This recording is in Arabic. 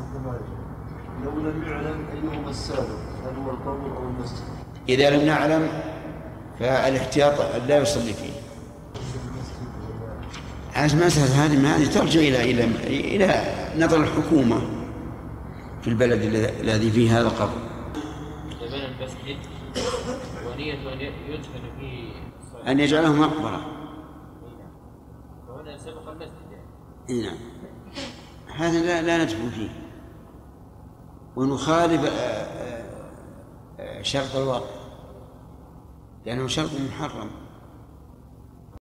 لو لم يعلم أيهما السابق هل هو القبر أو المسجد. إذا لم نعلم فالاحتياط لا يصلي فيه. المسألة هذه ترجع إلى نظر الحكومة في البلد الذي فيه هذا القبر. بنى المسجد ونية أن يدفن فيه أن يجعله مقبرة. وهنا سبق المسجد يعني. نعم، هذا لا ندخل فيه ونخالف شرط الوقت لأنه شرط محرم.